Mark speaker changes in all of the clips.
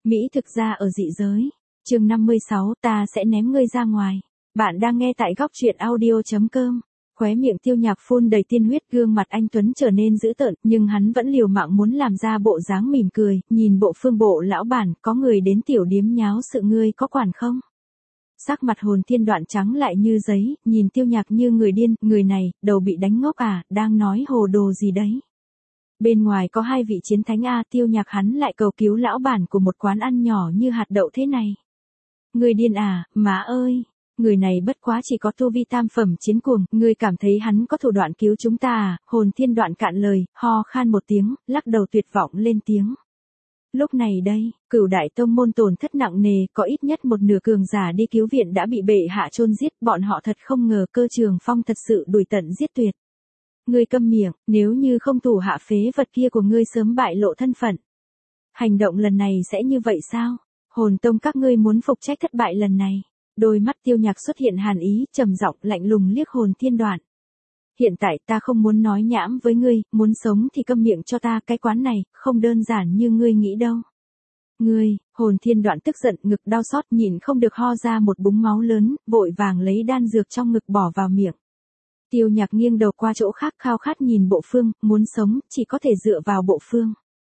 Speaker 1: Mỹ thực ra ở dị giới. Chương 56, ta sẽ ném ngươi ra ngoài. Bạn đang nghe tại góc truyện audio.com. Khóe miệng Tiêu Nhạc phun đầy tiên huyết, gương mặt anh Tuấn trở nên dữ tợn, nhưng hắn vẫn liều mạng muốn làm ra bộ dáng mỉm cười, nhìn bộ Phương bộ lão bản, có người đến tiểu điếm nháo sự ngươi có quản không? Sắc mặt Hồn Thiên Đoạn trắng lại như giấy, nhìn Tiêu Nhạc như người điên, người này, đầu bị đánh ngốc à, đang nói hồ đồ gì đấy? Bên ngoài có hai vị chiến thánh a, Tiêu Nhạc hắn lại cầu cứu lão bản của một quán ăn nhỏ như hạt đậu thế này. Người điên à, má ơi, người này bất quá chỉ có tu vi tam phẩm chiến cuồng, ngươi cảm thấy hắn có thủ đoạn cứu chúng ta à? Hồn Thiên Đoạn cạn lời, ho khan một tiếng, lắc đầu tuyệt vọng lên tiếng. Lúc này đây, Cửu đại tông môn tổn thất nặng nề, có ít nhất một nửa cường giả đi cứu viện đã bị bệ hạ chôn giết, bọn họ thật không ngờ Cơ Trường Phong thật sự đuổi tận giết tuyệt. Ngươi câm miệng, nếu như không thủ hạ phế vật kia của ngươi sớm bại lộ thân phận. Hành động lần này sẽ như vậy sao? Hồn tông các ngươi muốn phục trách thất bại lần này. Đôi mắt Tiêu Nhạc xuất hiện hàn ý, trầm giọng lạnh lùng liếc Hồn Thiên Đoạn. Hiện tại ta không muốn nói nhảm với ngươi, muốn sống thì câm miệng cho ta, cái quán này, không đơn giản như ngươi nghĩ đâu. Ngươi, Hồn Thiên Đoạn tức giận, ngực đau xót, nhịn không được ho ra một búng máu lớn, vội vàng lấy đan dược trong ngực bỏ vào miệng. Tiêu Nhạc nghiêng đầu qua chỗ khác, khao khát nhìn Bộ Phương, muốn sống, chỉ có thể dựa vào Bộ Phương.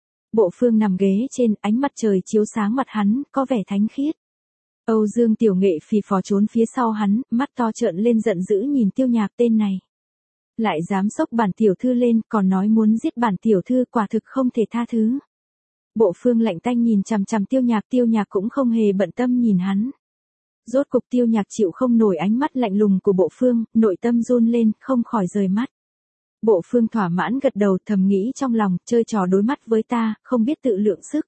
Speaker 1: Bộ Phương nằm ghế trên, ánh mặt trời chiếu sáng mặt hắn, có vẻ thánh khiết. Âu Dương Tiểu Nghệ phì phò trốn phía sau hắn, mắt to trợn lên giận dữ nhìn Tiêu Nhạc, tên này. Lại dám xốc bản tiểu thư lên, còn nói muốn giết bản tiểu thư, quả thực không thể tha thứ. Bộ Phương lạnh tanh nhìn chằm chằm Tiêu Nhạc cũng không hề bận tâm nhìn hắn. Rốt cục Tiêu Nhạc chịu không nổi ánh mắt lạnh lùng của Bộ Phương, nội tâm run lên, không khỏi rời mắt. Bộ Phương thỏa mãn gật đầu, thầm nghĩ trong lòng, chơi trò đối mắt với ta, không biết tự lượng sức.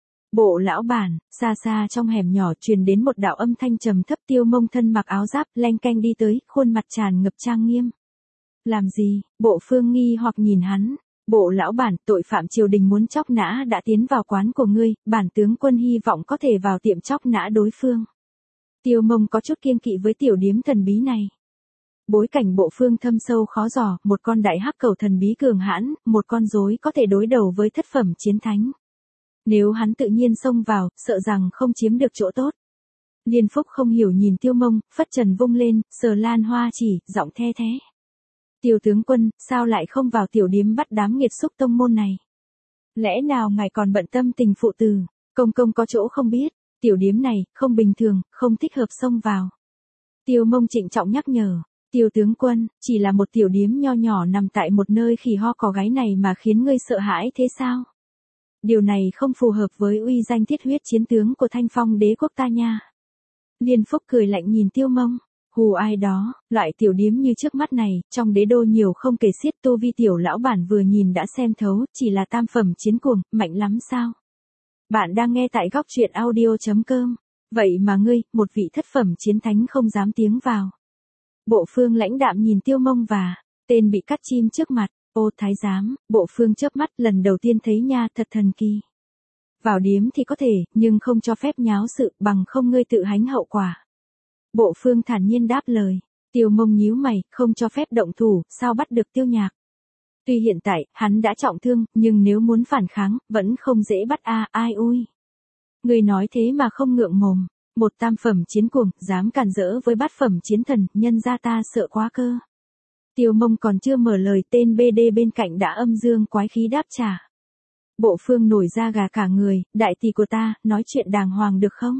Speaker 1: Bộ lão bản, xa xa trong hẻm nhỏ truyền đến một đạo âm thanh trầm thấp, Tiêu Mông thân mặc áo giáp, leng keng đi tới, khuôn mặt tràn ngập trang nghiêm. Làm gì? Bộ Phương nghi hoặc nhìn hắn. Bộ lão bản, tội phạm triều đình muốn chóc nã đã tiến vào quán của ngươi, bản tướng quân hy vọng có thể vào tiệm chóc nã đối phương. Tiêu Mông có chút kiêng kỵ với tiểu điếm thần bí này. Bối cảnh Bộ Phương thâm sâu khó dò, một con đại hắc cầu thần bí cường hãn, một con rối có thể đối đầu với thất phẩm chiến thánh. Nếu hắn tự nhiên xông vào, sợ rằng không chiếm được chỗ tốt. Liên Phúc không hiểu nhìn Tiêu Mông, phất trần vung lên, sờ lan hoa chỉ, giọng the thế. Tiêu tướng quân, sao lại không vào tiểu điếm bắt đám nghiệt xúc tông môn này? Lẽ nào ngài còn bận tâm tình phụ tử? Công công có chỗ không biết, tiểu điếm này, không bình thường, không thích hợp xông vào. Tiêu Mông trịnh trọng nhắc nhở, Tiêu tướng quân, chỉ là một tiểu điếm nho nhỏ nằm tại một nơi khỉ ho có gáy này mà khiến ngươi sợ hãi thế sao? Điều này không phù hợp với uy danh thiết huyết chiến tướng của Thanh Phong đế quốc ta nha. Liên Phúc cười lạnh nhìn Tiêu Mông. Hù ai đó, loại tiểu điếm như trước mắt này, trong đế đô nhiều không kể xiết, tu vi tiểu lão bản vừa nhìn đã xem thấu, chỉ là tam phẩm chiến cuồng, mạnh lắm sao? Bạn đang nghe tại góc truyện audio.com. Vậy mà ngươi, một vị thất phẩm chiến thánh không dám tiếng vào. Bộ Phương lãnh đạm nhìn Tiêu Mông và tên bị cắt chim trước mặt. Ô thái giám, Bộ Phương chớp mắt, lần đầu tiên thấy nha, thật thần kỳ. Vào điếm thì có thể, nhưng không cho phép nháo sự, bằng không ngươi tự hánh hậu quả. Bộ Phương thản nhiên đáp lời. Tiêu Mông nhíu mày, không cho phép động thủ, sao bắt được Tiêu Nhạc? Tuy hiện tại, hắn đã trọng thương, nhưng nếu muốn phản kháng, vẫn không dễ bắt a, ai ui. Người nói thế mà không ngượng mồm. Một tam phẩm chiến cuồng, dám cản rỡ với bát phẩm chiến thần, nhân ra ta sợ quá cơ. Tiêu Mông còn chưa mở lời, tên BD bên cạnh đã âm dương quái khí đáp trả. Bộ Phương nổi da gà cả người, đại tỷ của ta, nói chuyện đàng hoàng được không?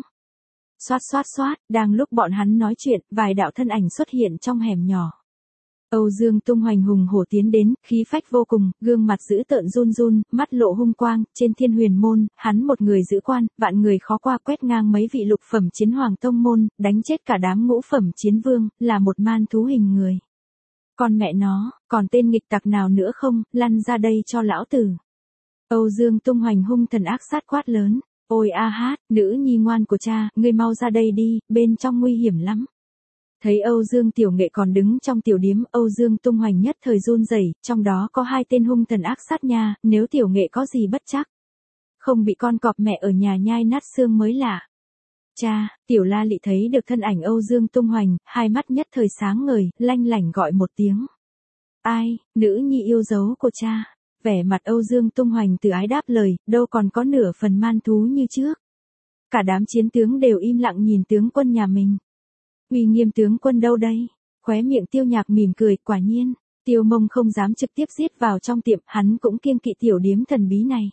Speaker 1: Xoát, đang lúc bọn hắn nói chuyện, vài đạo thân ảnh xuất hiện trong hẻm nhỏ. Âu Dương Tung Hoành hùng hổ tiến đến, khí phách vô cùng, gương mặt dữ tợn run run, mắt lộ hung quang, trên Thiên Huyền môn, hắn một người giữ quan, vạn người khó qua, quét ngang mấy vị lục phẩm chiến hoàng tông môn, đánh chết cả đám ngũ phẩm chiến vương, là một man thú hình người. Còn mẹ nó, còn tên nghịch tặc nào nữa không, lăn ra đây cho lão tử. Âu Dương Tung Hoành hung thần ác sát quát lớn. Ôi a hát, nữ nhi ngoan của cha, ngươi mau ra đây đi, bên trong nguy hiểm lắm. Thấy Âu Dương Tiểu Nghệ còn đứng trong tiểu điếm, Âu Dương Tung Hoành nhất thời run rẩy, trong đó có hai tên hung thần ác sát nha, nếu Tiểu Nghệ có gì bất chắc. Không bị con cọp mẹ ở nhà nhai nát xương mới lạ. Cha, Tiểu La Lị thấy được thân ảnh Âu Dương Tung Hoành, hai mắt nhất thời sáng ngời, lanh lảnh gọi một tiếng. Ai, nữ nhi yêu dấu của cha. Vẻ mặt Âu Dương Tung Hoành từ ái đáp lời, đâu còn có nửa phần man thú như trước. Cả đám chiến tướng đều im lặng nhìn tướng quân nhà mình. Uy nghiêm tướng quân đâu đây? Khóe miệng Tiêu Nhạc mỉm cười, quả nhiên, Tiêu Mông không dám trực tiếp giết vào trong tiệm, hắn cũng kiêng kỵ tiểu điếm thần bí này.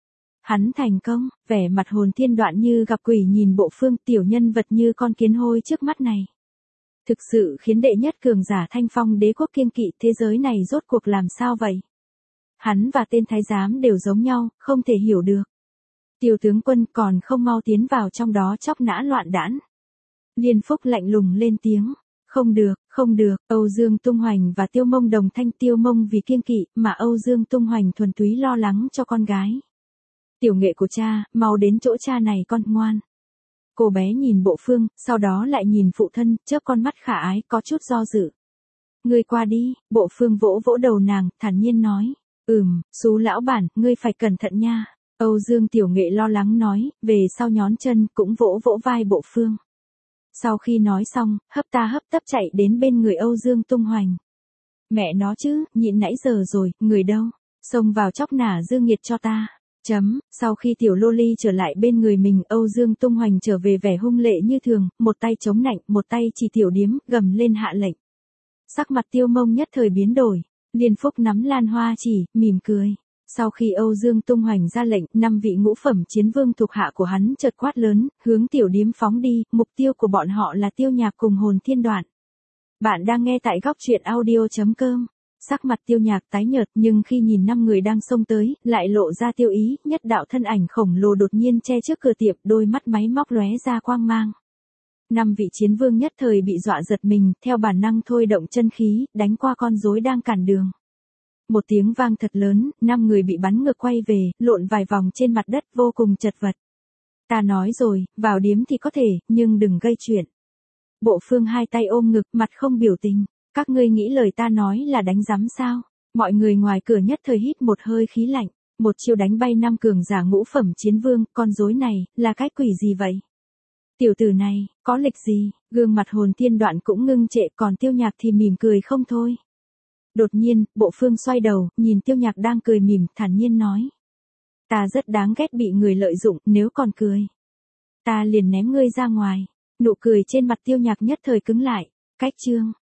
Speaker 1: Hắn thành công, vẻ mặt hồn thiên đoạn như gặp quỷ nhìn Bộ Phương, tiểu nhân vật như con kiến hôi trước mắt này. Thực sự khiến đệ nhất cường giả Thanh Phong đế quốc kiêng kỵ, thế giới này rốt cuộc làm sao vậy? Hắn và tên thái giám đều giống nhau, không thể hiểu được. Tiêu tướng quân còn không mau tiến vào trong đó chóc nã loạn đãn. Liên Phúc lạnh lùng lên tiếng. Không được, không được, Âu Dương Tung Hoành và Tiêu Mông đồng thanh. Tiêu Mông vì kiêng kỵ, mà Âu Dương Tung Hoành thuần túy lo lắng cho con gái. Tiểu nghệ của cha, mau đến chỗ cha này con, ngoan. Cô bé nhìn Bộ Phương, sau đó lại nhìn phụ thân, chớp con mắt khả ái, có chút do dự. Ngươi qua đi, Bộ Phương vỗ vỗ đầu nàng, thản nhiên nói. Sú lão bản, ngươi phải cẩn thận nha. Âu Dương Tiểu Nghệ lo lắng nói, về sau nhón chân, cũng vỗ vỗ vai Bộ Phương. Sau khi nói xong, hấp ta hấp tấp chạy đến bên người Âu Dương Tung Hoành. Mẹ nó chứ, nhịn nãy giờ rồi, người đâu? Xông vào chóc nả Dương Nghiệt cho ta. Sau khi tiểu loli trở lại bên người mình, Âu Dương Tung Hoành trở về vẻ hung lệ như thường, một tay chống nạnh, một tay chỉ tiểu điếm, gầm lên hạ lệnh. Sắc mặt Tiêu Mông nhất thời biến đổi, Liên Phúc nắm lan hoa chỉ, mỉm cười. Sau khi Âu Dương Tung Hoành ra lệnh, 5 vị ngũ phẩm chiến vương thuộc hạ của hắn chợt quát lớn, hướng tiểu điếm phóng đi, mục tiêu của bọn họ là Tiêu Nhạc cùng Hồn Thiên Đoạn. Bạn đang nghe tại góc truyện audio.com. Sắc mặt Tiêu Nhạc tái nhợt, nhưng khi nhìn 5 người đang xông tới, lại lộ ra tiêu ý, nhất đạo thân ảnh khổng lồ đột nhiên che trước cửa tiệm, đôi mắt máy móc lóe ra quang mang. 5 vị chiến vương nhất thời bị dọa giật mình, theo bản năng thôi động chân khí, đánh qua con rối đang cản đường. Một tiếng vang thật lớn, 5 người bị bắn ngược quay về, lộn vài vòng trên mặt đất vô cùng chật vật. Ta nói rồi, vào điếm thì có thể, nhưng đừng gây chuyện. Bộ Phương hai tay ôm ngực, mặt không biểu tình. Các ngươi nghĩ lời ta nói là đánh rắm sao? Mọi người ngoài cửa nhất thời hít một hơi khí lạnh. Một chiêu đánh bay 5 cường giả ngũ phẩm chiến vương, con rối này, là cái quỷ gì vậy? Tiểu tử này, có lịch gì? Gương mặt Hồn Thiên Đoạn cũng ngưng trệ, còn Tiêu Nhạc thì mỉm cười không thôi. Đột nhiên, Bộ Phương xoay đầu, nhìn Tiêu Nhạc đang cười mỉm, thản nhiên nói. Ta rất đáng ghét bị người lợi dụng, nếu còn cười. Ta liền ném ngươi ra ngoài. Nụ cười trên mặt Tiêu Nhạc nhất thời cứng lại. Cách chương.